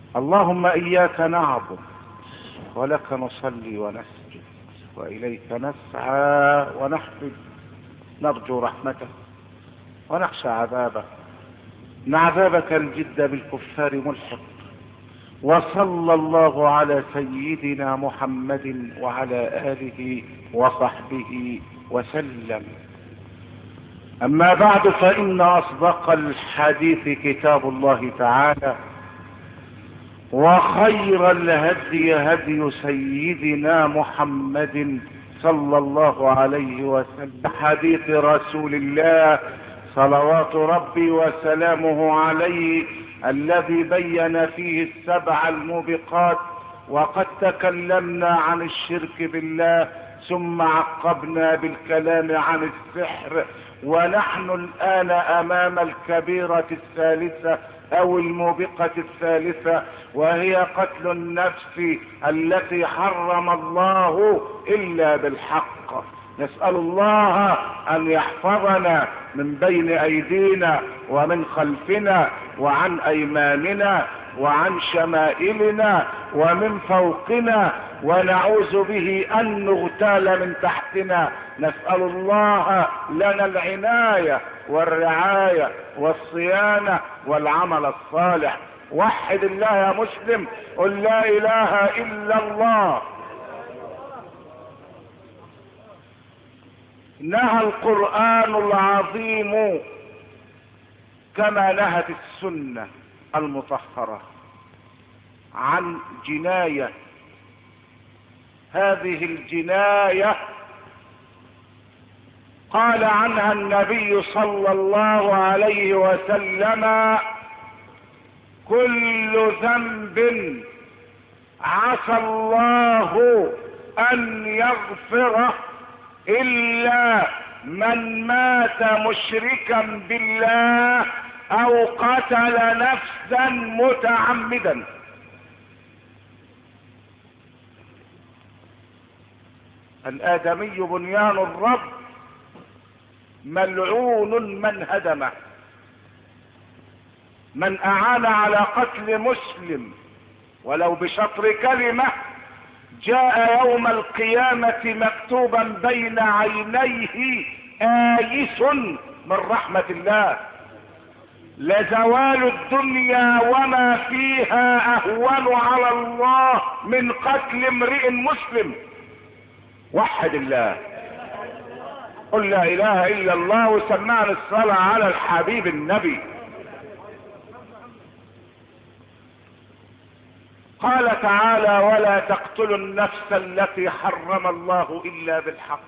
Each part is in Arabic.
اللهم إياك نعبد ولك نصلي ونسجد وإليك نسعى ونحفد، نرجو رحمتك ونخشى عذابك، إن عذابك الجد بالكفار ملحق. وصلى الله على سيدنا محمد وعلى آله وصحبه وسلم. أما بعد، فإن أصدق الحديث كتاب الله تعالى، وخير الهدي هدي سيدنا محمد صلى الله عليه وسلم، حديث رسول الله صلوات ربي وسلامه عليه الذي بين فيه السبع الموبقات. وقد تكلمنا عن الشرك بالله، ثم عقبنا بالكلام عن السحر، ونحن الآن أمام الكبيرة الثالثة أو الموبقة الثالثة، وهي قتل النفس التي حرم الله إلا بالحق. نسأل الله أن يحفظنا من بين أيدينا ومن خلفنا وعن أيماننا وعن شمائلنا ومن فوقنا، ونعوذ به أن نغتال من تحتنا. نسأل الله لنا العناية والرعاية والصيانة والعمل الصالح. وحد الله يا مسلم، قل لا إله إلا الله. نهى القرآن العظيم كما نهت السنة المطهرة عن جناية. هذه الجناية قال عنها النبي صلى الله عليه وسلم: كل ذنب عسى الله أن يغفره إلا من مات مشركا بالله أو قتل نفسا متعمدا. الآدمي بنيان الرب، ملعون من هدمه. من أعان على قتل مسلم ولو بشطر كلمة جاء يوم القيامة مكتوبا بين عينيه آيس من رحمة الله. لزوال الدنيا وما فيها أهون على الله من قتل امرئ مسلم. وحد الله، قل لا إله إلا الله، وسمعنا الصلاة على الحبيب النبي. قال تعالى: ولا تقتلوا النفس التي حرم الله إلا بالحق،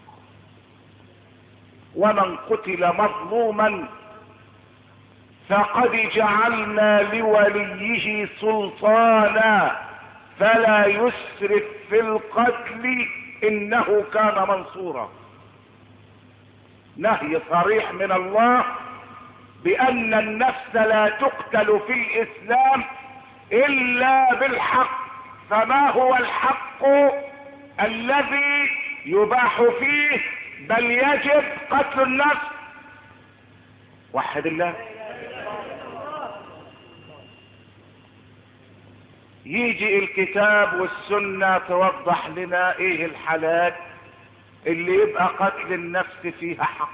ومن قتل مظلوما فقد جعلنا لوليه سلطانا فلا يسرف في القتل إنه كان منصورا. نهي صريح من الله بأن النفس لا تقتل في الإسلام إلا بالحق. فما هو الحق الذي يباح فيه بل يجب قتل النفس؟ وحد الله. يجي الكتاب والسنة توضح لنا ايه الحالات اللي يبقى قتل النفس فيها حق.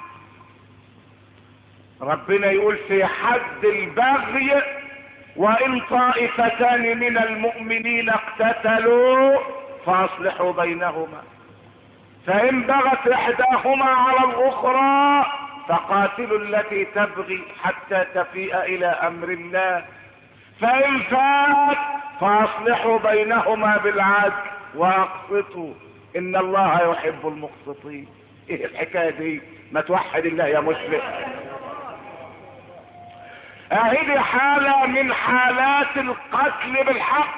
ربنا يقول في حد البغي: وإن طائفتان من المؤمنين اقتتلوا فأصلحوا بينهما، فإن بغت إحداهما على الأخرى فقاتلوا التي تبغي حتى تفيء إلى أمر الله، فإن فات فأصلحوا بينهما بالعدل وأقسطوا إن الله يحب المقسطين. إيه الحكاية دي؟ ما توحد الله يا مسلم. هذه حالة من حالات القتل بالحق.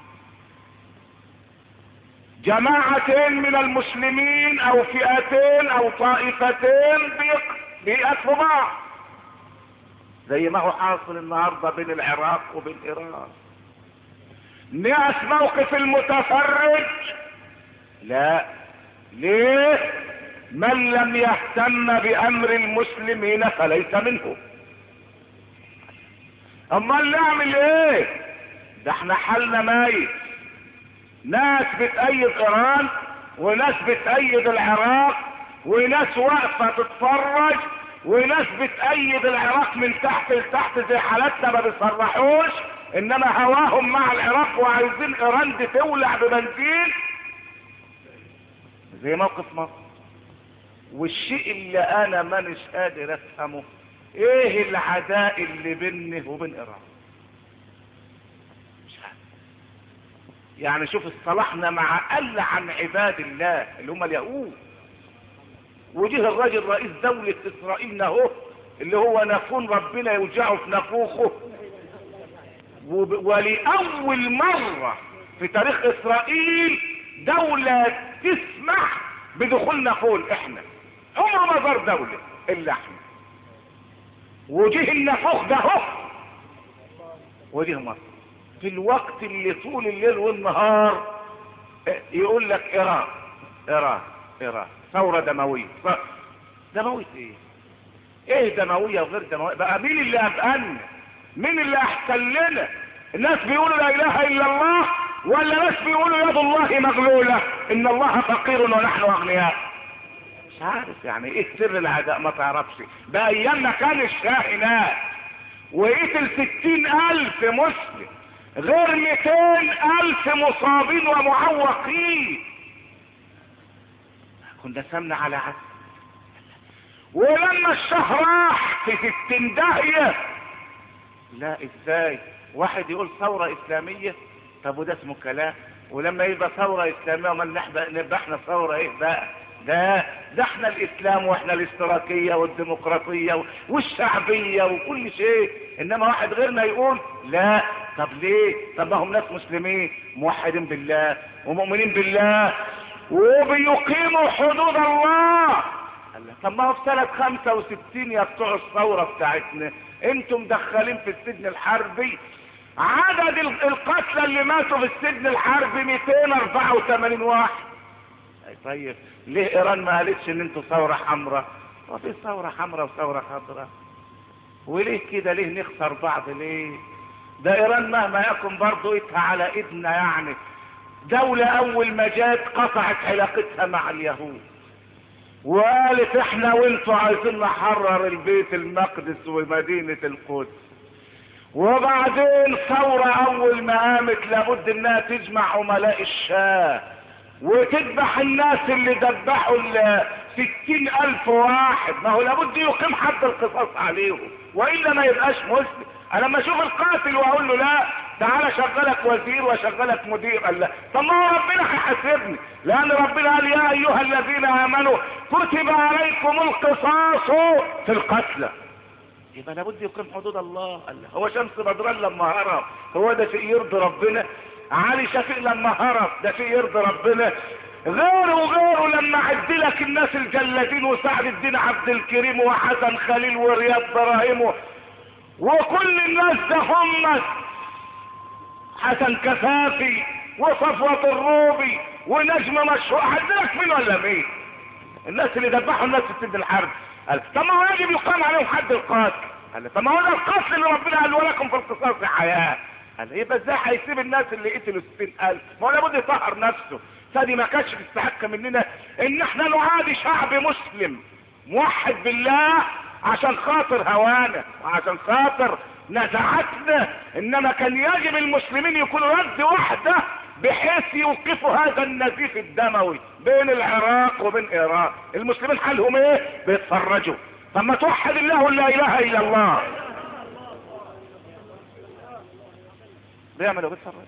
جماعتين من المسلمين او فئتين او طائفتين بيقتلوا بعض، زي ما هو حاصل النهارده بين العراق وبين ايران. ناس موقف المتفرج؟ لا. ليه؟ من لم يهتم بامر المسلمين فليس منه. امال نعمل ايه؟ ده احنا حالنا ميت. ناس بتأيد ايران وناس بتأيد العراق وناس واقفة تتفرج وناس بتأيد العراق من تحت لتحت زي حالتنا ما بيصرحوش، انما هواهم مع العراق وعايزين ايران دي تولع ببنزين زي موقف مصر. والشيء اللي انا مانيش قادر افهمه ايه العداء اللي بيني وبين ايران. مش عارف. يعني شوف اصطلحنا مع اقل عن عباد الله اللي هم اليهود، وجه الراجل رئيس دولة اسرائيل اهو اللي هو نافون ربنا يوجعه في نافوخه، ولأول مرة في تاريخ اسرائيل دولة تسمح بدخول نافون. احنا عمره ما زار دولة الا احنا، وجه النافوخ ده اهو وجه مصر في الوقت اللي طول الليل والنهار يقول لك ايران ايران ايران ثورة دموية. دموية ايه؟ ايه دموية وغير دموية؟ بقى مين اللي ابقلنا؟ مين اللي احسن لنا؟ الناس بيقولوا لا اله الا الله ولا ناس بيقولوا يد الله مغلولة ان الله فقير ونحن اغنياء؟ مش عارف يعني ايه سر العداء، ما تعرفش. بقى ايامنا كان الشاحنات وقتل 60,000 مسلم غير 200,000 مصابين ومعوقين، كنا سمنا على عسل. ولما الشهر راح في 60 داهية، لا ازاي واحد يقول ثورة اسلامية؟ طب وده اسمه كلام؟ ولما يبقى ثورة اسلامية وما نبقى احنا ثورة ايه بقى؟ ده احنا الاسلام واحنا الاشتراكية والديمقراطية والشعبية وكل شيء، انما واحد غيرنا يقول لا. طب ليه؟ طب ما هم ناس مسلمين موحدين بالله ومؤمنين بالله وبيقيموا حدود الله. طب ما هو في سنة 65 يا بتوع الثورة بتاعتنا انتم مدخلين في السجن الحربي عدد القتلى اللي ماتوا في السجن الحربي 284 واحد. طيب ليه ايران ما قالتش ان انتوا ثورة حمراء؟ وفي ثورة حمراء وثورة خضراء، وليه كده؟ ليه نخسر بعض ليه؟ ده ايران مهما يكن برضو ايدها على ايدنا. يعني دولة اول ما جات قطعت علاقتها مع اليهود وقالت احنا وانتوا عايزين نحرر البيت المقدس ومدينة القدس. وبعدين ثورة اول ما قامت لابد انها تجمع عملاء الشاه وتذبح الناس اللي ذبحوا 60,000 واحد. ما هو لابد يقيم حد القصاص عليهم والا ما يبقاش مسلم. انا لما اشوف القاتل واقول له لا تعالى شغلك وزير وشغلك مدير، قال لا. طب ما هو ربنا هيحاسبني، لان ربنا قال يا ايها الذين امنوا كتب عليكم القصاص في القتلى. يبقى لابد يقيم حدود الله. قال لا. هو شمس بدران لما هرب هو ده شيء يرضي ربنا؟ علي شفيق لما هرب ده شيء يرضي ربنا؟ غيره وغيره لما عد لك الناس الجلادين وسعد الدين عبد الكريم وحسن خليل ورياض براهيم وكل الناس ده هم حسن كفافي وصفوة الروبي ونجم مشهور. عدلك مين ولا مين؟ الناس اللي ذبحوا الناس في السجن الحرب. قال طب ما هو يجب يقام عليهم حد القاتل. قال طب ما هو ده القتل اللي ربنا قال ولكم في القصاص حياة. قال يبقى ازاي هيسيب الناس اللي قتلوا 60,000؟ ما هو لابد يطهر نفسه. فدي ما كانش تستحق مننا ان احنا نعادي شعب مسلم موحد بالله عشان خاطر هوانا وعشان خاطر نزعتنا. انما كان يجب المسلمين يكونوا يد واحدة بحيث يوقفوا هذا النزيف الدموي بين العراق وبين ايران. المسلمين حالهم ايه؟ بيتفرجوا. طب ما توحد الله لا اله الا الله. بيعملوا بيتفرجوا.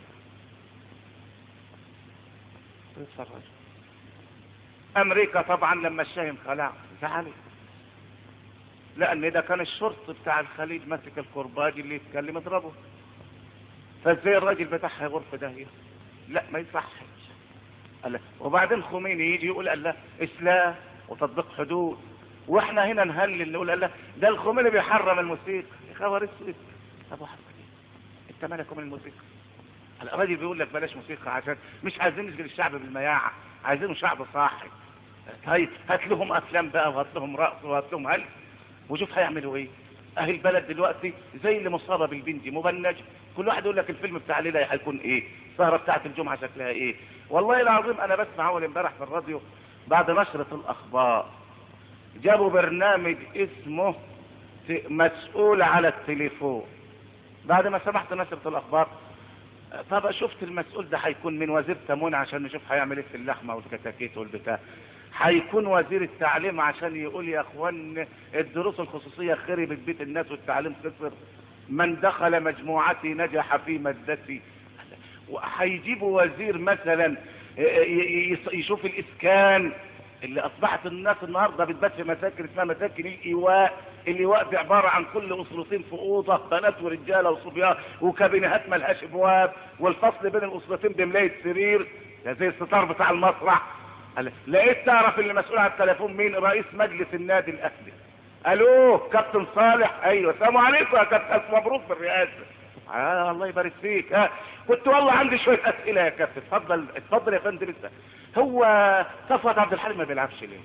امريكا طبعا لما الشاهم خلع زعلت، لان ده كان الشرط بتاع الخليج ماسك الكرباج اللي يتكلم اضربه. فازاي الراجل بتاعها غرفه داهيه؟ لا ما يصحش. وبعدين خميني يجي يقول الله اسلام وتطبيق حدود، واحنا هنا نهلل نقول الله ده الخميني بيحرم الموسيقى. يا خبر اسود. طب واحد انت مالك من الموسيقى؟ الراجل بيقول لك بلاش موسيقى عشان مش عايزين نشغل الشعب بالمياعة، عايزينه شعب صاحي. طيب هات لهم افلام بقى وهات لهم رقص وهات لهم هل وشوف هيعملوا ايه. اهل البلد دلوقتي زي اللي مصابه بالبنج مبنج كل واحد يقول لك الفيلم بتاع الليله هيكون ايه، السهره بتاعت الجمعه شكلها ايه. والله العظيم انا بسمع اول امبارح في الراديو بعد نشره الاخبار جابوا برنامج اسمه مسؤول على التليفون. بعد ما سمعت نشره الاخبار طب شفت المسؤول ده هيكون من وزير تموين عشان نشوف هيعمل ايه في اللحمه والكتاكيت والبتاع، هيكون وزير التعليم عشان يقول يا اخوان الدروس الخصوصيه خربت بيت الناس والتعليم خسر، من دخل مجموعتي نجح في مادتي. وهيجيبوا وزير مثلا يشوف الاسكان اللي اصبحت الناس النهارده بتبات في مساكن اسمها مساكن الايواء. الايواء دي عباره عن كل اسرتين في اوضه، بنات ورجاله وصبيان، وكابينات ملهاش ابواب، والفصل بين الاسرتين بملايه سرير زي الستار بتاع المسرح. لقيت تعرف اللي مسؤول عن التليفون مين؟ رئيس مجلس النادي الاهلي. الو كابتن صالح؟ ايوه السلام عليكم يا كابتن، مبروك بالرئاسه. الله يبارك فيك. كنت والله عندي شويه اسئله يا كابتن. اتفضل اتفضل يا فندم. لسه هو صفوت عبد الحليم ما بيلعبش ليه؟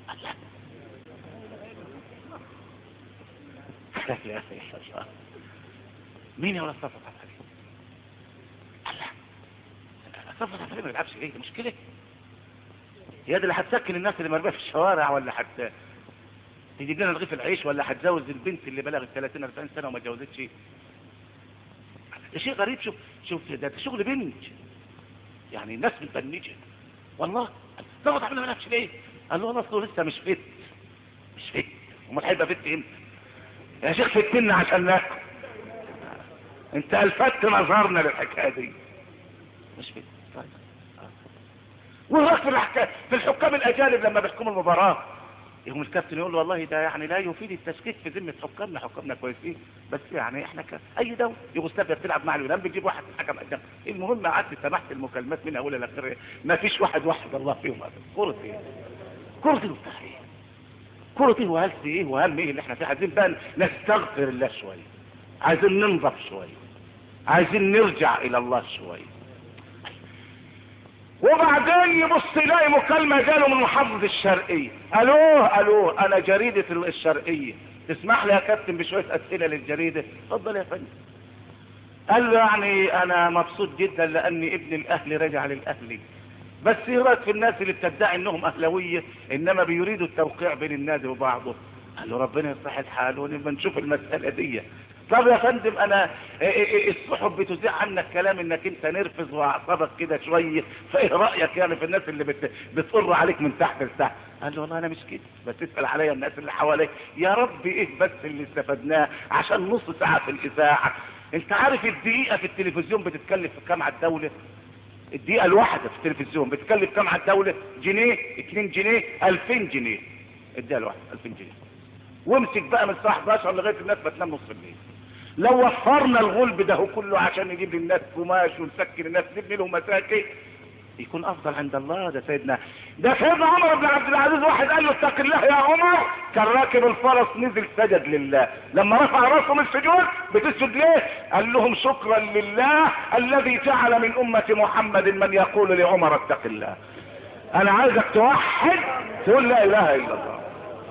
لا اله الا الله. مين يا ولد صفوت عبد الحليم؟ الله صفوت عبد الحليم ما بيلعبش ليه؟ مشكله هي دي اللي هتسكن الناس اللي مرميه في الشوارع، ولا تجيب لنا رغيف العيش، ولا هتجوز البنت اللي بلغت 30 40 سنه وما اتجوزتش؟ ده شيء غريب. شوف ده شغل بنت يعني، الناس متبنجه والله. صفوت عبد الحليم ما بيلعبش ليه؟ قال له والله اصله لسه مش فت. امال هيبقى فت امتى يا شيخ؟ فتنا عشان ناكل. انت الفت نظرنا للحكايه دي. مش فت. طيب وهناك في الحكام الاجانب لما بيحكموا المباراه يقوم الكابتن يقول له والله ده يعني لا يفيد التشكيك في ذمه حكامنا كويسين، بس يعني احنا اي دوله يوغوسلافيا بتلعب مع اليونان بتجيب واحد حكم اجنبي. المهم قعدت سمحت المكالمات من اولها لاخرها ما فيش واحد الله فيهم ابدا. كره ايه وبتاع كره ايه وهلس ايه وهم ايه اللي احنا فيه؟ عايزين بقى نستغفر الله شويه، عايزين ننظف شويه، عايزين نرجع الى الله شويه. وبعدين يبص يلاقي مكالمه جاله من محافظه الشرقيه. الو انا جريده الشرقيه، تسمح لي يا كابتن بشويه اسئله للجريده؟ اتفضل يا فندم. قال له يعني انا مبسوط جدا لان ابن الاهلي رجع للاهلي، بس ايه رايك في الناس اللي بتدعي انهم اهلاويه انما بيريدوا التوقيع بين النادي وبعضه؟ قال له ربنا يصلح الحال ونبقى نشوف المساله دي. طب يا فندم انا الصحف بتذيع عنك كلام انك انت نرفز واعصابك كده شويه، فايه رايك يعني في الناس اللي بتقر عليك من تحت لتحت؟ قال له والله انا مش كده، بس اسال عليا الناس اللي حواليك. يا رب ايه بس اللي استفدناه عشان نص ساعه في الاذاعه؟ انت عارف الدقيقه في التلفزيون بتتكلف كام على الدوله؟ الدقيقه الواحده في التلفزيون بتكلف كام على الدوله؟ جنيه، 2 جنيه، 2000 جنيه. الدقيقه الواحده 2000 جنيه. وامسك بقى من الساعه 11 لغايه الناس بتنام نص الليل. لو وفرنا الغلب ده كله عشان نجيب للناس قماش ونسكن الناس نبني لهم مساكن يكون افضل عند الله. ده سيدنا عمر بن عبد العزيز واحد قال له اتق الله يا عمر، كان راكب الفرس نزل سجد لله. لما رفع راسه من السجود بتسجد ليه؟ قال لهم شكرا لله الذي جعل من امة محمد من يقول لعمر اتق الله. انا عايزك توحد تقول لا اله الا الله.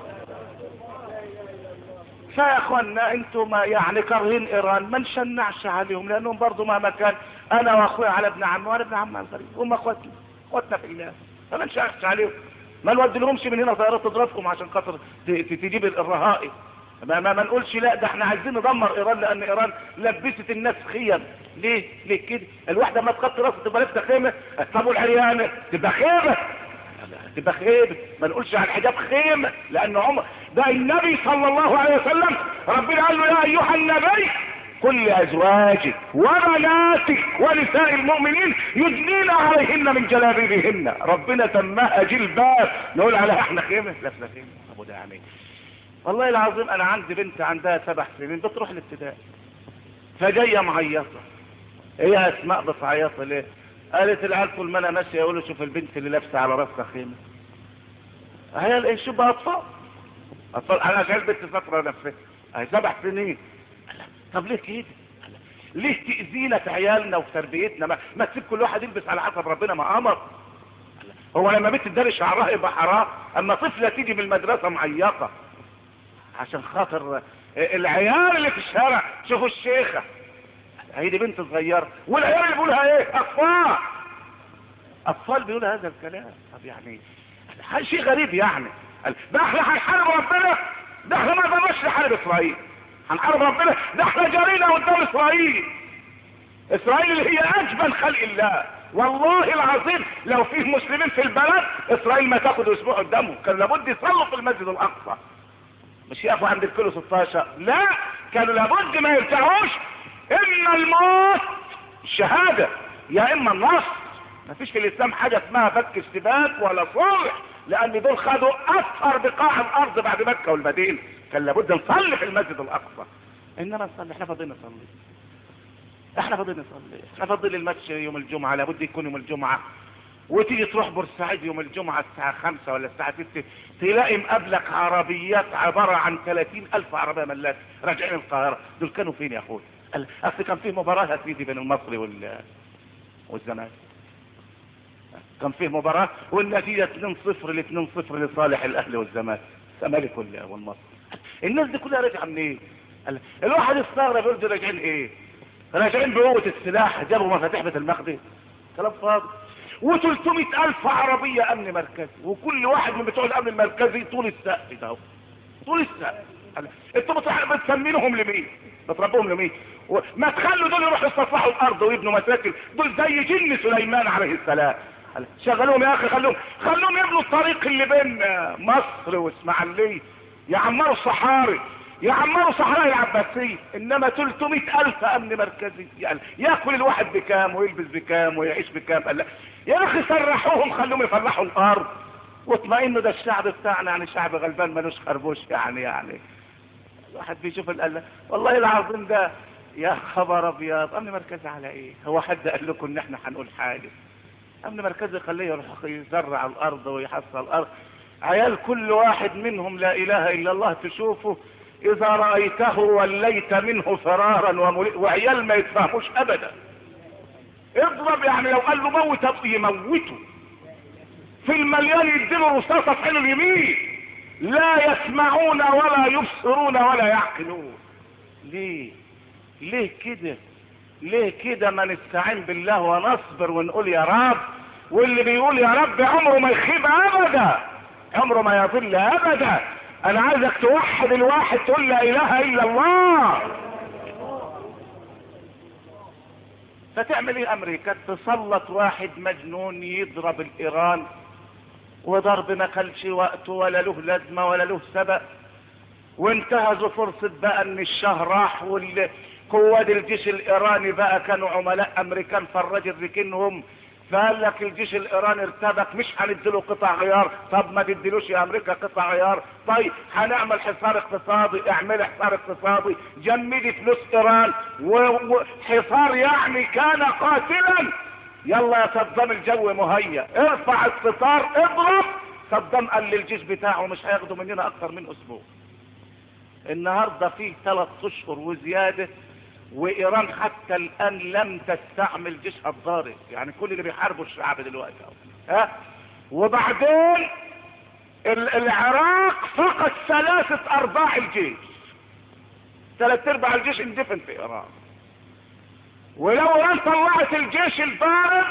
فيا اخوانا انتم يعني كارهين ايران، ما نشنعش عليهم لانهم برضو مهما كان انا واخويا على ابن عمي وانا ابن عم الغريب هم اخواتنا في الله، فما نشنعش عليهم. ما نودي لهمش من هنا طيارات تضربكم عشان خاطر تجيب الرهائن. ما نقولش لا ده احنا عايزين ندمر ايران لان ايران لبست الناس خيم. ليه كده؟ الواحده ما تخطي راسها تبقى لابسه خيمه، طب والعريانه تبقى خيمه، تبقى خيمه. ما نقولش على الحجاب خيمه لان عمر ده النبي صلى الله عليه وسلم ربنا قال له يا ايها النبي قل لازواجك وبناتك ونساء المؤمنين يدنين عليهن من جلابيبهن. ربنا سماها جلباب، نقول عليها احنا خيمه؟ لابسه خيمه. ابو ده يعني والله العظيم انا عندي بنت عندها 7 سنين بتروح الابتدائي، فجايه معيطه. هي اسماء بتعيط ليه؟ قالت العيال طول ما انا ماشيه يقولوا شوف البنت اللي لابسه على راسها خيمه. هي شوف بقى اطفال انا جاي البنت فتره نفسها هي 7 سنين. طب ليه كده؟ ليه تاذينا في عيالنا وفي تربيتنا؟ ما تسيب كل واحد يلبس على حسب ربنا ما امر. هو لما بنت تداري شعرها يبقى حرام؟ اما طفله تيجي من المدرسه معيطه عشان خاطر العيال اللي في الشارع شوفوا الشيخه هي دي بنت صغيرة، والعيال اللي بيقولها ايه؟ اطفال بيقولوا هذا الكلام. طب يعني شيء غريب يعني. ده احنا هنحارب ربنا؟ ده احنا ما قدرناش نحارب اسرائيل. هنحارب ربنا؟ ده احنا جرينا قدام اسرائيل اللي هي اجبن خلق الله. والله العظيم لو فيه مسلمين في البلد اسرائيل ما تاخد اسبوع قدامهم، كان لابد يصلوا في المسجد الاقصى، مش يقفوا عند الكيلو 16. لا، كانوا لابد ما يرجعوش. اما الموت الشهادة يا اما النصر. ما فيش في الاسلام حاجة اسمها فك اشتباك ولا صلح، لان دول خدوا اكثر بقاع الارض بعد مكة والمدينة. كان لابد نصلي في المسجد الاقصى. انما نصلي؟ احنا فاضيين نصلي؟ احنا فاضيين الماتش يوم الجمعة، لابد يكون يوم الجمعة. وتيجي تروح بورسعيد يوم الجمعة الساعة 5 ولا الساعة 6 تلاقي مقابلك عربيات عبارة عن 30,000 عربية ملاك راجعين القاهرة. دول كانوا فين يا اخوي؟ اصل كان فيه مباراة يا سيدي بين المصري والزمالك. كان فيه مباراة والنتيجة 2-0 لصالح الاهلي والزمالك، الزمالك والمصري. الناس دي كلها راجعة منين؟ الواحد استغرب يقول دول راجعين ايه؟ راجعين بقوة السلاح، جابوا مفاتيح بيت المقدس، كلام فاضي. و300,000 عربية امن مركزي، وكل واحد من بتوع الامن المركزي طول السقف ده، طول السقف. انتوا بتسمينهم لمين؟ بتربوهم لمين؟ ما تخلوا دول يروحوا يستصلحوا الارض ويبنوا مساكن، دول زي جن سليمان عليه السلام. شغلوهم يا اخي، خلوهم يبنوا الطريق اللي بين مصر واسماعيليه، يعمروا الصحاري، يعمروا صحراء العباسية. انما 300,000 امن مركزي، يعني ياكل الواحد بكام ويلبس بكام ويعيش بكام؟ قال لا يا اخي سرحوهم، خلوهم يفلحوا الارض واطمئنوا. ده الشعب بتاعنا يعني شعب غلبان ملوش خربوش. يعني الواحد بيشوف القلة والله العظيم ده. يا خبر ابيض، امن مركزي على ايه؟ هو حد قال لكم ان احنا هنقول حاجة؟ امن مركزي خليه يروح يزرع الارض ويحصل الارض. عيال كل واحد منهم لا اله الا الله تشوفه اذا رأيته وليت منه فرارا وعيال ما يتفهموش ابدا. اضرب يعني، لو قال له موت يموته في المليان، يديله رصاصة في عينه اليمين. لا يسمعون ولا يبصرون ولا يعقلون. ليه كده؟ ما نستعين بالله ونصبر ونقول يا رب. واللي بيقول يا رب عمره ما يخيب ابدا، عمره ما يضل ابدا. انا عايزك توحد الواحد، تقول لا اله الا الله. فتعمل ايه امريكا؟ تسلط واحد مجنون يضرب الايران، وضرب ما كانش وقته ولا له لازمه ولا له سبب. وانتهزوا فرصه بقى ان الشهر راح، والقوات الجيش الايراني بقى كانوا عملاء امريكان، فالراجل ركنهم. فقال لك الجيش الايراني ارتبك، مش هنديله قطع غيار. طب ما تديلوش يا امريكا قطع غيار. طيب هنعمل حصار اقتصادي، اعمل حصار اقتصادي، جمدي فلوس ايران وحصار يعني كان قاتلا. يلا يا صدام الجو مهيأ، ارفع الستار اضرب. صدام قال للجيش بتاعه مش هياخدوا مننا اكتر من اسبوع. النهارده فيه 3 اشهر وزياده، وايران حتى الان لم تستعمل جيشها الضارب. يعني كل اللي بيحاربوا الشعب دلوقتي وبعدين العراق فقد 3/4 الجيش، 3/4 الجيش اندفن في ايران. ولو ايران طلعت الجيش البارد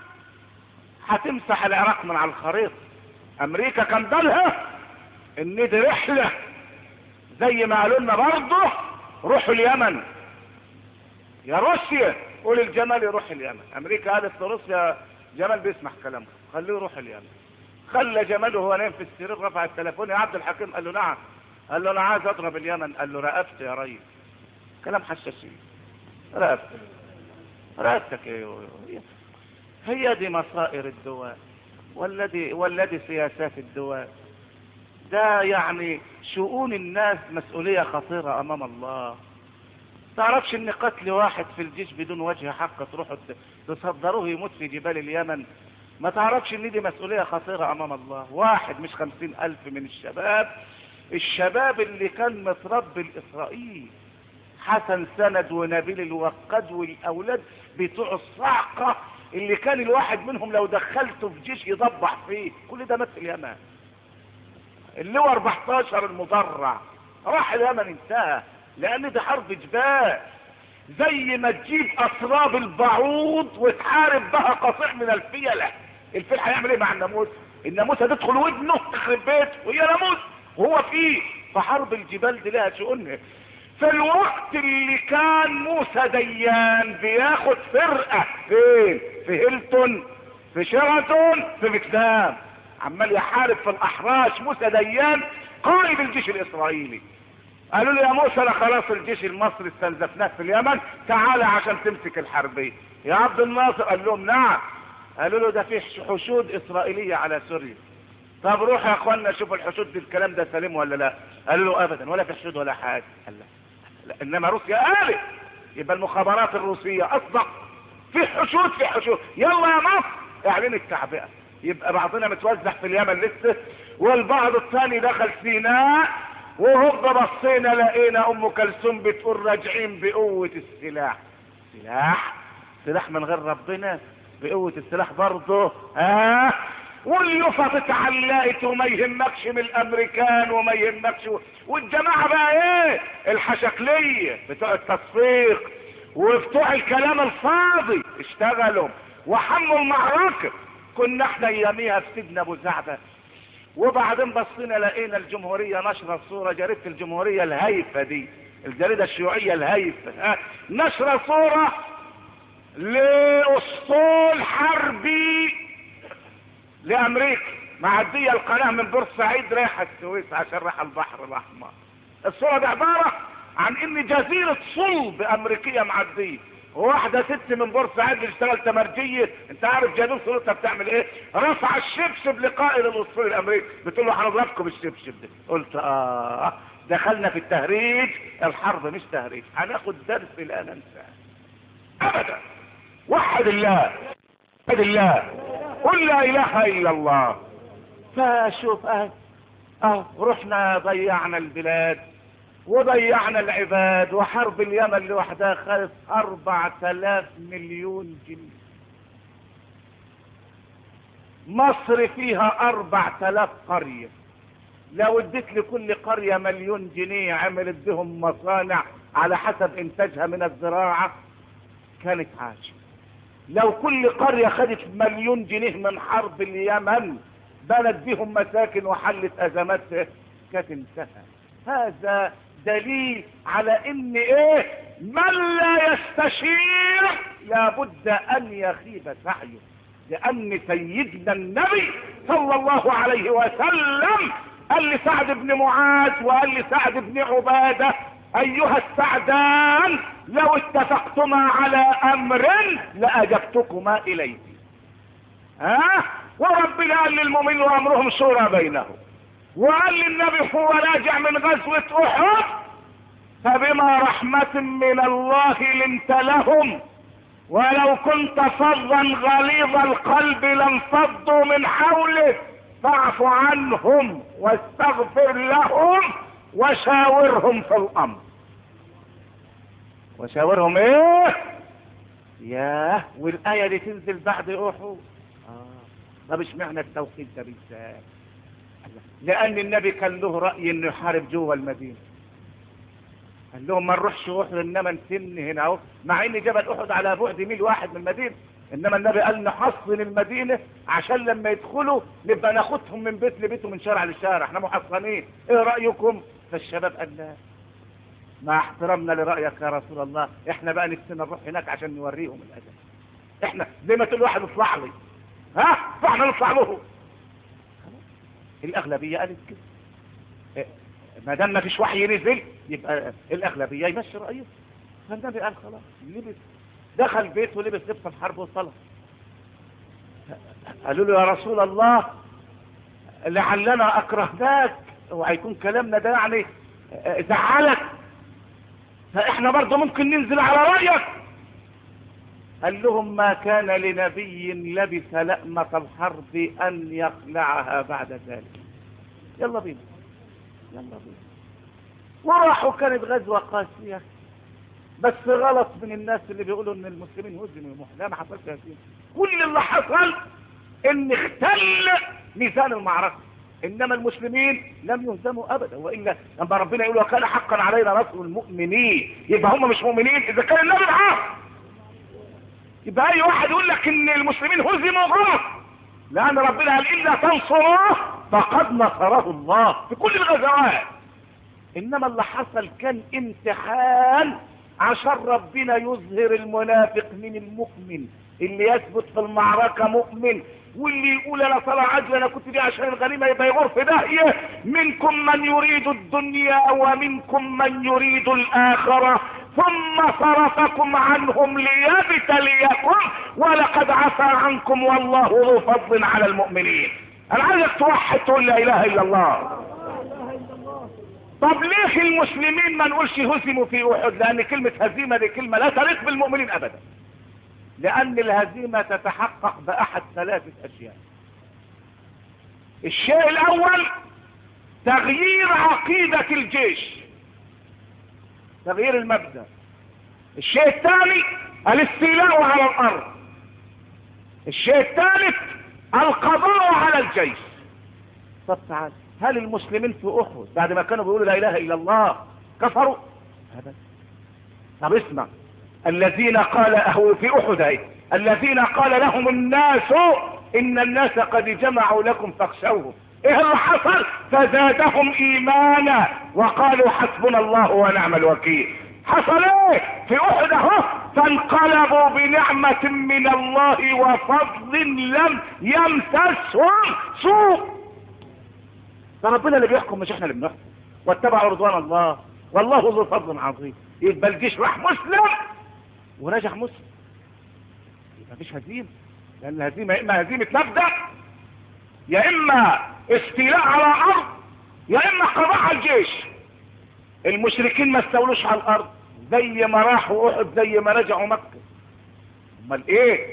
هتمسح العراق من على الخريطة. امريكا كان بالها ان دي رحلة، زي ما قالوا لنا برضه روحوا اليمن يا روسيا، قول الجمال يروح اليمن. امريكا قالت لروسيا جمال بيسمح كلامه، خليه يروح اليمن. خلى جمال وهو نايم في السرير رفع التليفون، يا عبد الحكيم. قال له نعم. قال له انا عايز اضرب اليمن. قال له رقبت يا ريس. كلام حشاشين. رقبتك ايه؟ هي دي مصائر الدول والذي سياسات الدول. ده يعني شؤون الناس مسؤولية خطيرة امام الله. تعرفش ان قتل واحد في الجيش بدون وجه حق تروحوا تصدروه يموت في جبال اليمن؟ ما تعرفش ان دي مسؤولية خطيرة امام الله؟ واحد مش 50,000 من الشباب اللي كان متربي الاسرائيل، حسن سند ونبيل الوقاد والاولاد بتوع الصعقة اللي كان الواحد منهم لو دخلته في جيش يضبح فيه. كل ده مات في اليمن. اللواء 14 المدرع راح اليمن، انتهى، لان دي حرب جبال. زي ما تجيب اسراب البعوض وتحارب بها قطيع من الفيلة. الفيل هيعمل ايه مع الناموس؟ الناموس هتدخل ودنه تخرب بيته وهي ناموس وهو فيه. فحرب الجبال دي لها شؤونها. في الوقت اللي كان موسى ديان بياخد فرقة فين؟ في هيلتون، في شيراتون، في فيتنام، عمال يحارب في الاحراش. موسى ديان قائد الجيش الاسرائيلي. قالوا له يا موسى لا خلاص الجيش المصري استنزفناه في اليمن، تعالى عشان تمسك الحربية يا عبد الناصر. قال لهم نعم. قالوا له ده في حشود اسرائيلية على سوريا. طب روح يا اخوانا شوفوا الحشود دي الكلام ده سليم ولا لا. قالوا له ابدا ولا في حشود ولا حاجة. قال لا انما روسيا قالت. يبقى المخابرات الروسية اصدق. في حشود في حشود. يلا يا مصر اعلن التعبئة. يبقى بعضنا متوزع في اليمن لسه والبعض الثاني دخل سيناء. وهوب بصينا لقينا ام كلثوم بتقول راجعين بقوة السلاح. سلاح من غير ربنا بقوة السلاح برضه. واليوفا اتعلقت وما يهمكش من الامريكان وما يهمكش. والجماعة بقى ايه؟ الحشكلية بتوع التصفيق وبتوع الكلام الفاضي اشتغلوا وحموا المعركة. كنا احنا اياميها في سيدنا ابو زعبة. وبعدين بصينا لقينا الجمهورية نشرة صورة، جريدة الجمهورية الهايفة دي، الجريدة الشيوعية الهايفة، نشرة صورة لأسطول حربي لأمريكا معدية القناة من بورسعيد رايحة السويس عشان رايحة البحر الأحمر. الصورة دي عبارة عن إن جزيرة صلب أمريكية معدية، وواحدة ست من بورسعيد بتشتغل تمرجية. انت عارف جنوب صورتها بتعمل ايه؟ رفع الشبشب لقائد الاسطول الامريكي، بتقول له هنضربكم بالشبشب ده. قلت دخلنا في التهريج. الحرب مش تهريج، هناخد درس لا ننساه ابدا. وحد الله، وحد الله، قل لا اله الا الله. فشوف رحنا ضيعنا البلاد وضيعنا العباد. وحرب اليمن لوحدها خلص 4000 مليون جنيه. مصر فيها 4000 قرية. لو اديت لكل قرية 1,000,000 جنيه عملت بهم مصانع على حسب انتاجها من الزراعة كانت عاشت. لو كل قرية خدت 1,000,000 جنيه من حرب اليمن بنت بهم مساكن وحلت ازماتها كانت انتهت. هذا دليل على ان ايه؟ من لا يستشير لابد ان يخيب سعيه. لان سيدنا النبي صلى الله عليه وسلم قال لسعد بن معاذ وقال لسعد بن عبادة ايها السعدان لو اتفقتما على امر لاجبتكما اليه. وربنا قال للمؤمنين وامرهم شورى بينهم. وقال للنبي هو راجع من غزوة احد فبما رحمة من الله لنت لهم ولو كنت فظا غليظ القلب لانفضوا من حولك فاعف عنهم واستغفر لهم وشاورهم في الامر. وشاورهم ايه؟ ياه، والايه دي تنزل بعد احد. طب اشمعنى التوقيت ده بالذات؟ لان النبي كان له رأي انه يحارب جوه المدينة. قال لهم ما نروحش احد انما نسن هنا اهو، مع ان جبل احد على بعد ميل واحد من المدينة. انما النبي قال نحصن المدينة عشان لما يدخلوا نبقى ناخدهم من بيت لبيت ومن شارع لشارع، احنا محصنين. ايه رأيكم؟ فالشباب قال لا، مع احترامنا لرأيك يا رسول الله احنا بقى نفسنا نروح هناك عشان نوريهم الادب. احنا زي ما تقول واحد اطلع لي فاحنا نطلع له. الاغلبية قالت كده. ما دام ما فيش وحي نزل يبقى الاغلبية يمشي رأيه. فالنبي قال خلاص، لبس دخل بيته ولبس لبس الحرب وصلى. قالوا له يا رسول الله لعلنا اكرهناك وهيكون كلامنا ده يعني زعلك، فاحنا برضه ممكن ننزل على رأيك. قال لهم ما كان لنبي لبس لأمة الحرب ان يخلعها بعد ذلك. يلا بينا يلا بينا. وراحوا. كانت غزوة قاسية بس غلط من الناس اللي بيقولوا ان المسلمين هزموا. لا، ما حصلش هزيمة. كل اللي حصل ان اختل ميزان المعركة. انما المسلمين لم يهزموا ابدا، والا لما ربنا يقول وكان حقا علينا نصر المؤمنين، يبقى هم مش مؤمنين اذا كان النبي معاهم. يبقى اي واحد يقول لك ان المسلمين هزموا غلط، لان ربنا قال الا تنصروه فقد نصره الله في كل الغزوات. انما اللي حصل كان امتحان عشان ربنا يظهر المنافق من المؤمن، اللي يثبت في المعركة مؤمن، واللي يقول انا طلع عجل انا كنت دي عشان الغنيمة يبقى يغور في داهية. منكم من يريد الدنيا ومنكم من يريد الاخرة ثم صرفكم عنهم ليبتليكم ولقد عفى عنكم والله ذو فضل على المؤمنين. انا عايزك توحد تقول لا اله الا الله. طب ليه المسلمين ما نقولش هزموا في احد؟ لان كلمة هزيمة دي كلمة لا تليق بالمؤمنين ابدا، لان الهزيمة تتحقق باحد ثلاثة اشياء. الشيء الاول تغيير عقيدة الجيش، تغيير المبدأ. الشيء الثاني الاستيلاء على الارض. الشيء الثالث القضاء على الجيش. طب تعال، هل المسلمين في احد بعد ما كانوا بيقولوا لا اله الا الله كفروا؟ ابدا. طب اسمع، الذين قال في احد اهي، الذين قال لهم الناس ان الناس قد جمعوا لكم فاخشوهم، ايه اللي حصل؟ فزادهم ايمانا وقالوا حسبنا الله ونعم الوكيل. حصل ايه في احد اهو؟ فانقلبوا بنعمة من الله وفضل لم يمسسهم سوء. ده ربنا اللي بيحكم مش احنا اللي بنحكم. واتبعوا رضوان الله والله ذو فضل عظيم. يبقى الجيش راح مسلم ونجح مسلم، يبقى مفيش هزيمه، لان الهزيمه يا اما هزيمه مبدا، يا اما استيلاء على الارض، يا اما قضاء على الجيش. المشركين ما استولوش على الارض زي ما راحوا احد زي ما رجعوا مكه. امال ايه؟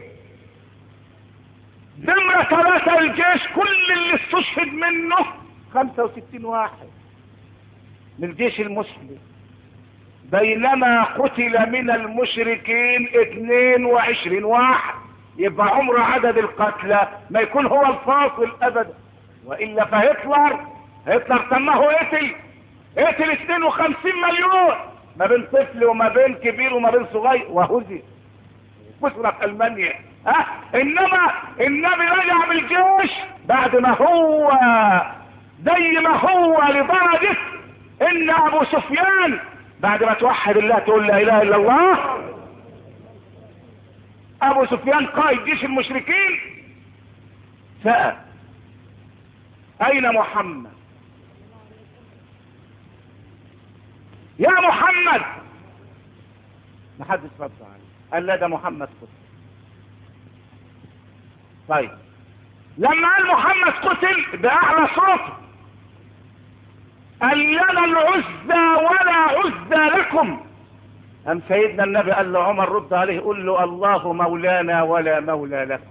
نمرة 3 الجيش كل اللي استشهد منه 65 واحد من الجيش المسلم، بينما قتل من المشركين 22 واحد. يبقى عمر عدد القتلى ما يكون هو الفاصل ابدا، والا فهتلر تمه قتل 52 مليون ما بين طفل وما بين كبير وما بين صغير، وهزم بصرة في المانيا. انما النبي رجع بالجيش بعد ما هو زي ما هو، لدرجة ان ابو سفيان بعد ما توحد الله تقول لا اله الا الله، ابو سفيان قائد جيش المشركين سأل اين محمد؟ يا محمد، ما حدش رد عليه، قال لا ده محمد قتل. طيب لما قال محمد قتل باعلى صوته قال لنا العزى ولا عزى لكم. ام سيدنا النبي قال له عمر رد عليه قل له الله مولانا ولا مولى لكم.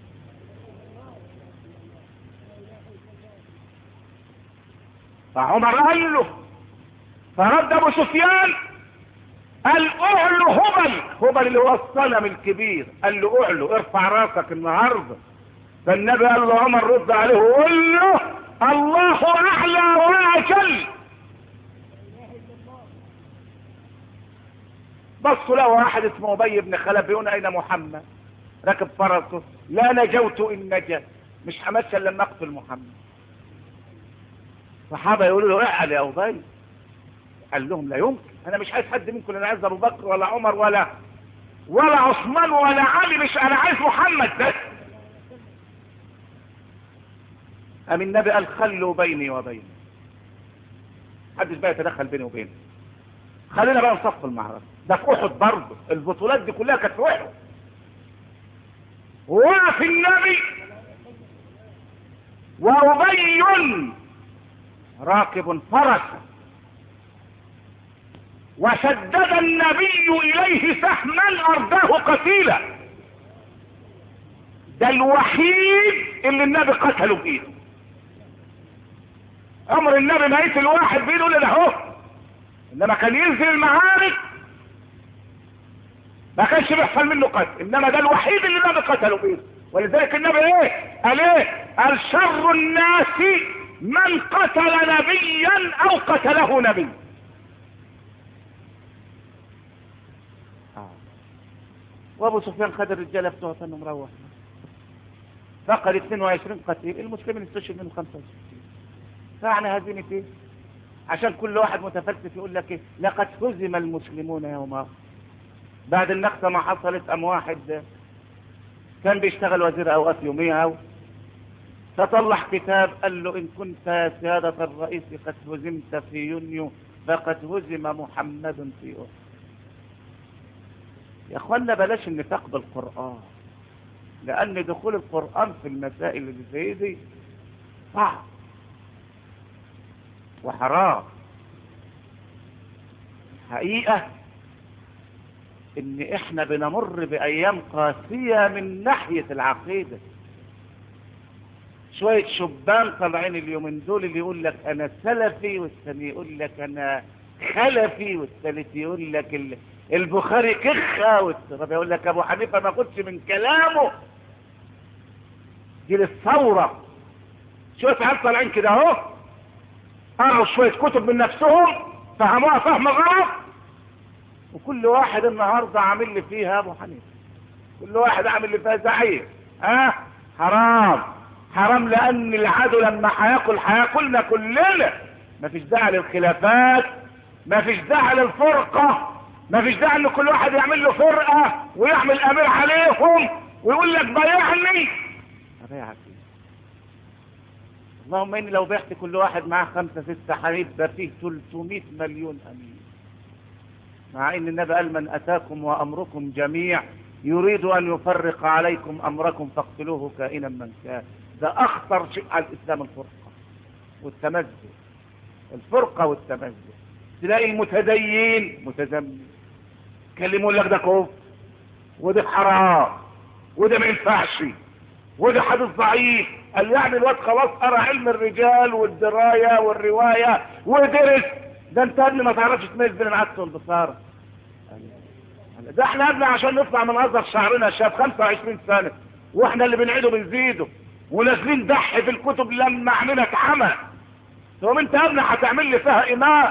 فعمر قال له، فرد ابو سفيان قال اعلو هبل اللي هو الصنم الكبير، قال له اعلو ارفع راسك النهارده. فالنبي قال له عمر رد عليه وقول له الله اعلى واجل. بصوا له واحد اسمه ابي بن خلف بيقول اين محمد؟ راكب فرسه، لا نجوت ان نجا، مش همشي لما اقتل محمد. صحابه يقولوا له اعلى يا ابي، قال لهم لا يمكن، انا مش عايز حد منكم، انا عايز ابو بكر ولا عمر ولا عثمان ولا علي، مش انا عايز محمد بس. قام النبي قال خلوا بيني وبينه، محدش بقى يتدخل بيني وبينه، خلينا بقى نصف المعركه. ده في احد برضه، البطولات دي كلها كانت في احد. وقف النبي وابي راكب فرسه، وشدد النبي اليه سهما ارداه قتيلا. ده الوحيد اللي النبي قتله بايده. عمر النبي ما يقتل واحد بايده الا ده هو، انما كان ينزل المعارك ما كانش بيحصل منه قتل، انما ده الوحيد اللي النبي قتله بايده. ولذلك النبي ايه قال؟ ايه قال؟ شر الناس من قتل نبيا او قتله نبي. وابو سفيان خد الرجاله بتوعه انه مروح، فقد 22 قتيل، المسلمين استشهد منهم 25. فاعني هزيمه ايه؟ عشان كل واحد متفلسف يقول لك ايه؟ لقد هزم المسلمون يوم بعد النكسه ما حصلت. ام واحد كان بيشتغل وزير اوقات يوميها، فطلع كتاب قال له ان كنت يا سياده الرئيس قد هزمت في يونيو فقد هزم محمد في أحد. يا اخوانا بلاش النفاق بالقرآن، لان دخول القرآن في المسائل اللي زي دي صعب وحرام. حقيقة ان احنا بنمر بايام قاسية من ناحية العقيدة. شوية شبان طالعين اليومين دول اللي يقول لك انا سلفي، والثاني يقول لك انا خلفي، والثالث يقول لك البخاري كخة، والرابع يقول لك ابو حنيفة ما قلتش من كلامه. دي للثورة. شوية عيال طالعين كده اهو، قروا شوية كتب من نفسهم فهموها فهم غلط، وكل واحد النهاردة عامل لي فيها ابو حنيفة، كل واحد عامل لي فيها زعيم. حرام حرام، لان العدو لما هياكلنا كلنا. مفيش داعي للخلافات، مفيش داعي للفرقة، مفيش داعي ان كل واحد يعمل له فرقة ويعمل امير عليهم ويقول لك بايعني. ابايعك ايه؟ اللهم اني لو بعت كل واحد معاه 5 6 هيبقى فيه 300 مليون امير. مع ان النبي قال من اتاكم وامركم جميع يريد ان يفرق عليكم امركم فاقتلوه كائنا من كان. ده اخطر شيء على الاسلام الفرقة والتمزق. الفرقة والتمزق. تلاقي المتدين متزمت كلموا لك ده كفر وده حرام وده ما ينفعش وده حديث ضعيف. قال يعني الواد خلاص قرا علم الرجال والدرايه والروايه ودرس. ده انت قبل ما تعرفش تميز بين العدس والبصاره. ده احنا قبل عشان نطلع من ازهر شعرنا شاب 25 سنه واحنا اللي بنعيده بنزيده ونازلين ضحي في الكتب لما عيننا اتعمى. ثم انت قبل هتعمل لي فيها امام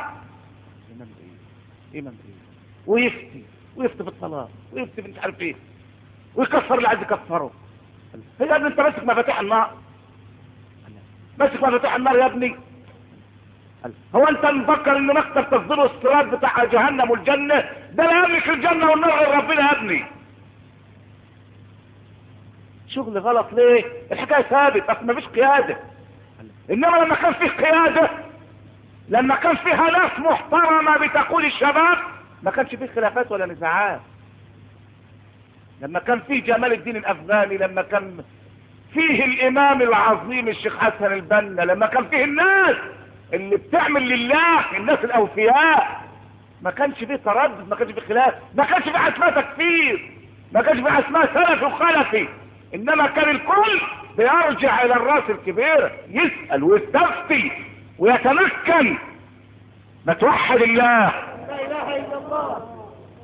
ايه ويفتي في الطلاق ويفتي في مش عارف ايه ويكفر اللي عايز يكفره. هي يا ابني انت ماسك مفاتيح النار، ماسك مفاتيح النار يا ابني. هو انت مفكر ان مكتب تصدير الصراط بتاع جهنم والجنه ده لا يملك الجنه والنار غير ربنا يا ابني؟ شغل غلط ليه؟ الحكايه ثابت، اصل مفيش قياده. انما لما كان فيه قياده، لما كان فيها ناس محترمه بتقول الشباب، ما كانش فيه خلافات ولا نزاعات. لما كان فيه جمال الدين الافغاني، لما كان فيه الامام العظيم الشيخ حسن البنا، لما كان فيه الناس اللي بتعمل لله، الناس الاوفياء، ما كانش فيه تردد، ما كانش فيه خلاف، ما كانش فيه اسماء تكفير، ما كانش فيه اسماء سلفي وخلفي. انما كان الكل بيرجع الى الراس الكبير يسأل ويستفتي ويتمكن. ما توحد الله. لا اله الا الله.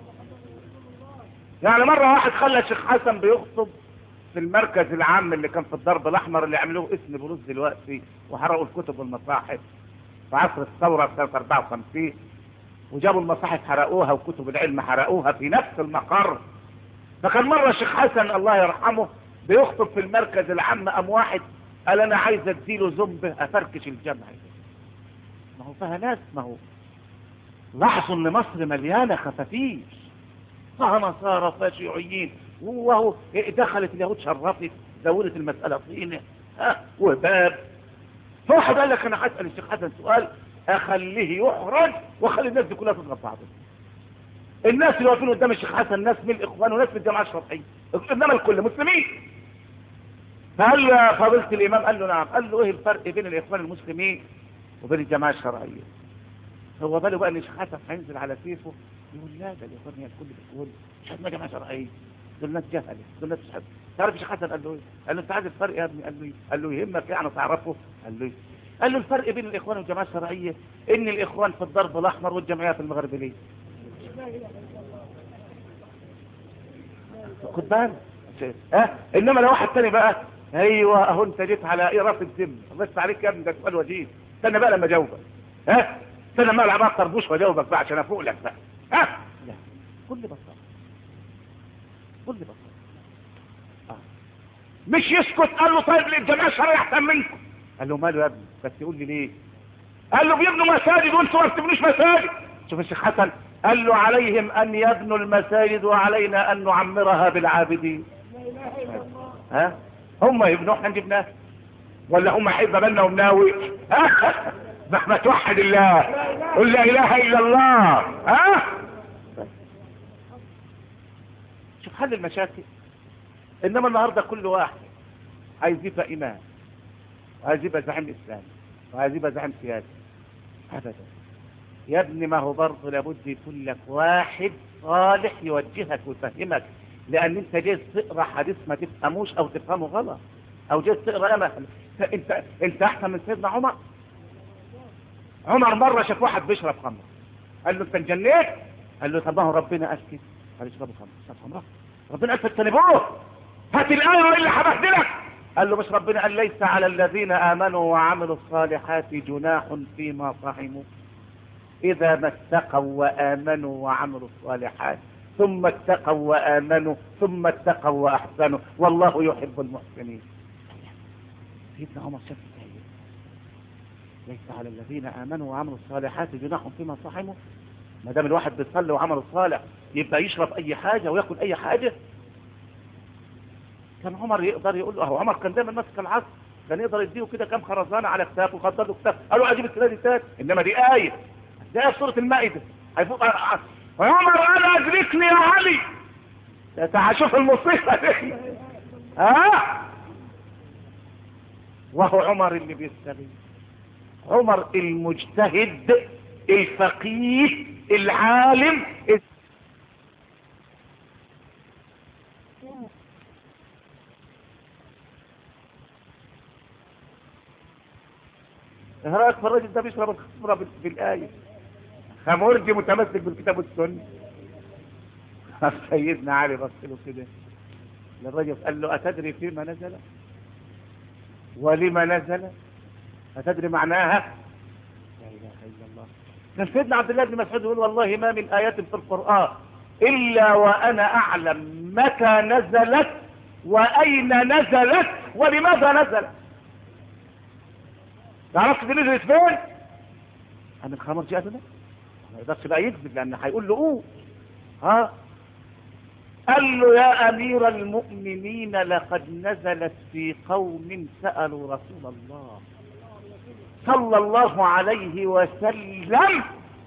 يعني مرة واحد خلى الشيخ حسن بيخطب في المركز العام اللي كان في الضرب الاحمر اللي عملوه اسم بولوس دلوقتي، وحرقوا الكتب والمصاحف في عصر الثورة في سنة 54، وجابوا المصاحف حرقوها وكتب العلم حرقوها في نفس المقر. فكان مرة الشيخ حسن الله يرحمه بيخطب في المركز العام، قام واحد قال انا عايز اديله زنبه افركش الجمع. ما هو فيها ناس، ما هو لاحظوا ان مصر مليانه خفافيش، فيها نصارى فيها شيوعيين، وهو دخلت اليهود شرفت زودت المساله طينه وباب. فواحد قال لك انا هسال الشيخ حسن سؤال اخليه يحرج واخلي الناس دي كلها تضرب بعضها. الناس اللي واقفين قدام الشيخ حسن ناس من الاخوان وناس من الجماعه الشرعيه، انما الكل مسلمين. فقال له فضيلة الامام، قال له نعم. قال له ايه الفرق بين الاخوان المسلمين وبين الجماعه الشرعيه؟ هو باله بقى ان الشيخ حسن هينزل على سيفه يقول لا ده الاخوان هي الكل بتقول مش اسمها جماعه شرعيه، دول ناس جهله، دول ناس مش حد. تعرف الشيخ حسن قال له ايه؟ قال له انت عايز الفرق يا ابني؟ قال له ايه؟ قال له يهمك يعني تعرفه؟ قال له ايه؟ قال له الفرق بين الاخوان والجماعه الشرعيه ان الاخوان في الضرب الاحمر والجمعيه في المغربيه. خد بالك انما لو واحد تاني بقى ايوه اهو انت جيت على ايه راس الدم. بس عليك يا ابني، ده سؤال وجيه. استنى بقى لما اجاوبك. ها استنى ما العب طربوش واجاوبك بقى عشان افوق لك بقى. ها لا كل بساطه كل بساطه. مش يسكت. قال له طيب الجماعه الشرعيه احسن منكم. قال له ماله يا ابني بس يقول لي ليه. قال له بيبنوا مساجد وانتوا ما بتبنوش مساجد. شوف الشيخ حسن قال له عليهم ان يبنوا المساجد وعلينا ان نعمرها بالعابدين. ها هم يبنوا احنا نجيبناها ولا هم حب بالنا ومناوي؟ ما توحد الله. قل لا اله الا الله. ها شوف حل المشاكل. انما النهارده كل واحد عايز يبقى امام وعايز يبقى زعيم اسلامي وعايز يبقى زعيم سياسي. ابدا يا ابني، ما هو برضه لابد يكون لك واحد صالح يوجهك ويفهمك، لان انت جاي تقرا حديث ما تفهموش او تفهمه غلط، او جاي تقرا انت احسن من سيدنا عمر. عمر مره شاف واحد بيشرب خمر قال له انت اتجنيت؟ قال له طب ما هو ربنا قال كده. قال اشربوا خمر. ربنا قال فاجتنبوه. هات الايه والا هبهدلك. قال له مش ربنا قال ليس على الذين امنوا وعملوا الصالحات جناح فيما طعموا اذا ما اتقوا وامنوا وعملوا الصالحات ثم اتقوا وامنوا ثم اتقوا واحسنوا والله يحب المحسنين. سيدنا عمر شاف الايه ليس على الذين امنوا وعملوا الصالحات جناح فيما طعموا. ما دام الواحد بيصلي وعمل الصالح يبقى يشرب اي حاجه وياكل اي حاجه. كان عمر يقدر يقول له، عمر كان دايما ماسك العصر، كان يقدر يديه كده كام خرزانه على كتافه ويخضر له كتافه. قالوا اجيب السنه دي تاني، انما دي ايه في سوره المائده. هيفوق عمر قال ادركني يا علي. تعال شوف المصيبه دي. وهو عمر اللي بيستغيث، عمر المجتهد الفقيه العالم. ايه رايك في الراجل ده بيشرب الخمره بالايه؟ خمرجي متمسك بالكتاب والسنه. سيدنا علي بص له كده للرجل قال له اتدري فيما نزل ولما نزل؟ اتدري معناها؟ لا اله الا الله. كان سيدنا عبد الله بن مسعود يقول والله ما من ايات في القران الا وانا اعلم متى نزلت واين نزلت ولماذا نزلت. تعرفت دي نزلت فين؟ عن الخمرجي ابدا ما يقدرش بقى يكذب لان هيقول له قول. قال له يا امير المؤمنين لقد نزلت في قوم سالوا رسول الله صلى الله عليه وسلم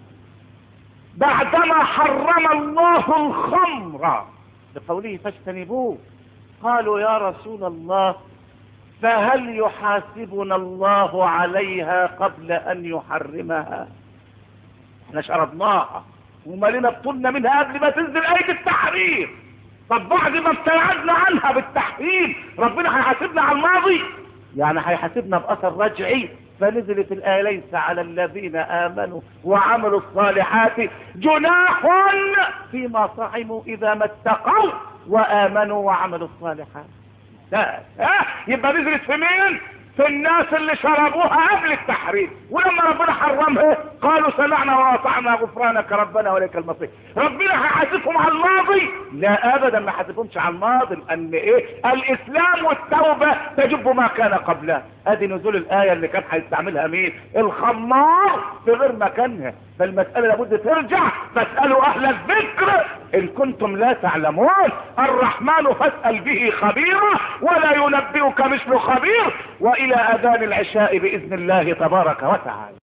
بعدما حرم الله الخمر بقوله فاجتنبوه. قالوا يا رسول الله فهل يحاسبنا الله عليها قبل ان يحرمها؟ احنا شربناها ومالنا بطولنا منها قبل ما تنزل آية التحريم. طب بعد ما ابتعدنا عنها بالتحريم ربنا هيحاسبنا على الماضي؟ يعني هيحاسبنا بأثر رجعي. فنزلت الآية ليس على الذين آمنوا وعملوا الصالحات جناح فيما طعموا إذا ما اتقوا وآمنوا وعملوا الصالحات. يبقى نزلت في مين؟ في الناس اللي شربوها قبل التحريم، ولما ربنا حرمها قالوا سمعنا واطعنا غفرانك ربنا واليك المصير. ربنا هيحاسبهم على الماضي؟ لا ابدا ما حاسبهمش على الماضي، لان الاسلام والتوبه تجب ما كان قبلها. ادي نزول الايه اللي كان هيستعملها مين؟ الخمار في غير مكانها. فالمساله لابد ترجع فاسالوا اهل الذكر ان كنتم لا تعلمون. الرحمن فاسال به خبيرا ولا ينبئك مثل خبير. والى اذان العشاء باذن الله تبارك وتعالى.